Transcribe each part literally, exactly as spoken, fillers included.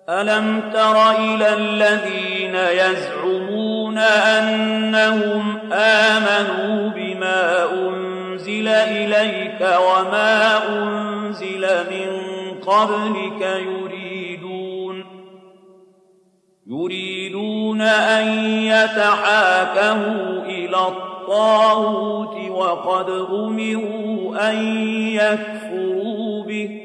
ألم تر إلى الذين يزعمون أنهم آمنوا بما أنزل إليك وما أنزل من قبلك يريدون يريدون أن يتحاكموا إلى الطاغوت وقد أمروا أن يكفروا به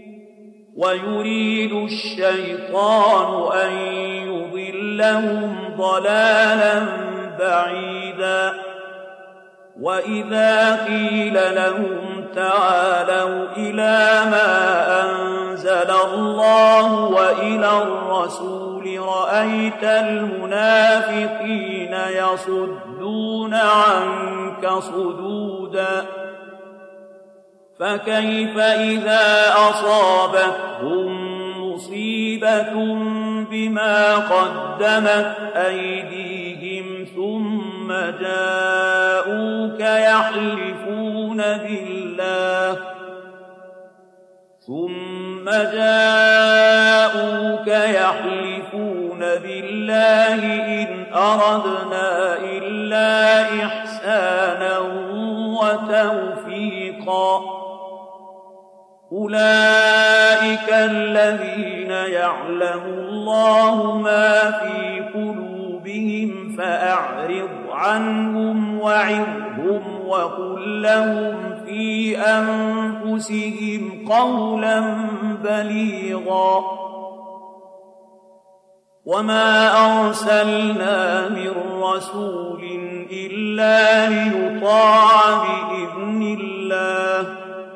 ويريد الشيطان أن يضلهم ضلالا بعيدا وإذا قيل لهم تعالوا إلى ما أنزل الله وإلى الرسول رأيت المنافقين يصدون عنك صدودا فكيف إذا أصابتهم مصيبة بما قدمت أيديهم ثم جاءوك يحلفون بالله ثم جاءوك يحلفون بالله إن أردنا إلا إحسانا وتوفيقا أولئك الذين يعلم الله ما في قلوبهم فأعرض عنهم وعظهم وقل لهم في أنفسهم قولا بليغا وما أرسلنا من رسول إلا ليطاع بإذن الله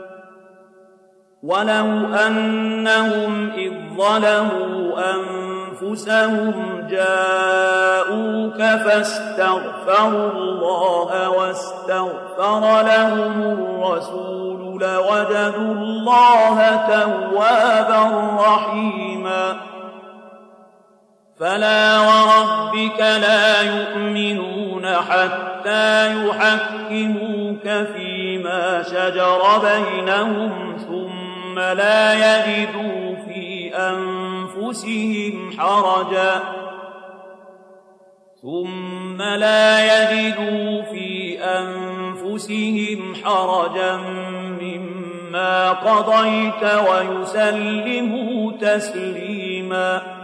ولو أنهم إذ ظلموا أنفسهم جاءوك فاستغفروا الله واستغفر لهم الرسول لوجدوا الله توابا رحيما فلا وربك لا يؤمنون حتى يحكموك فيما شجر بينهم ثم لا يجدوا في أنفسهم حرجا ثم لا يجدوا في أنفسهم حرجا مما قضيت ويسلموا تسليما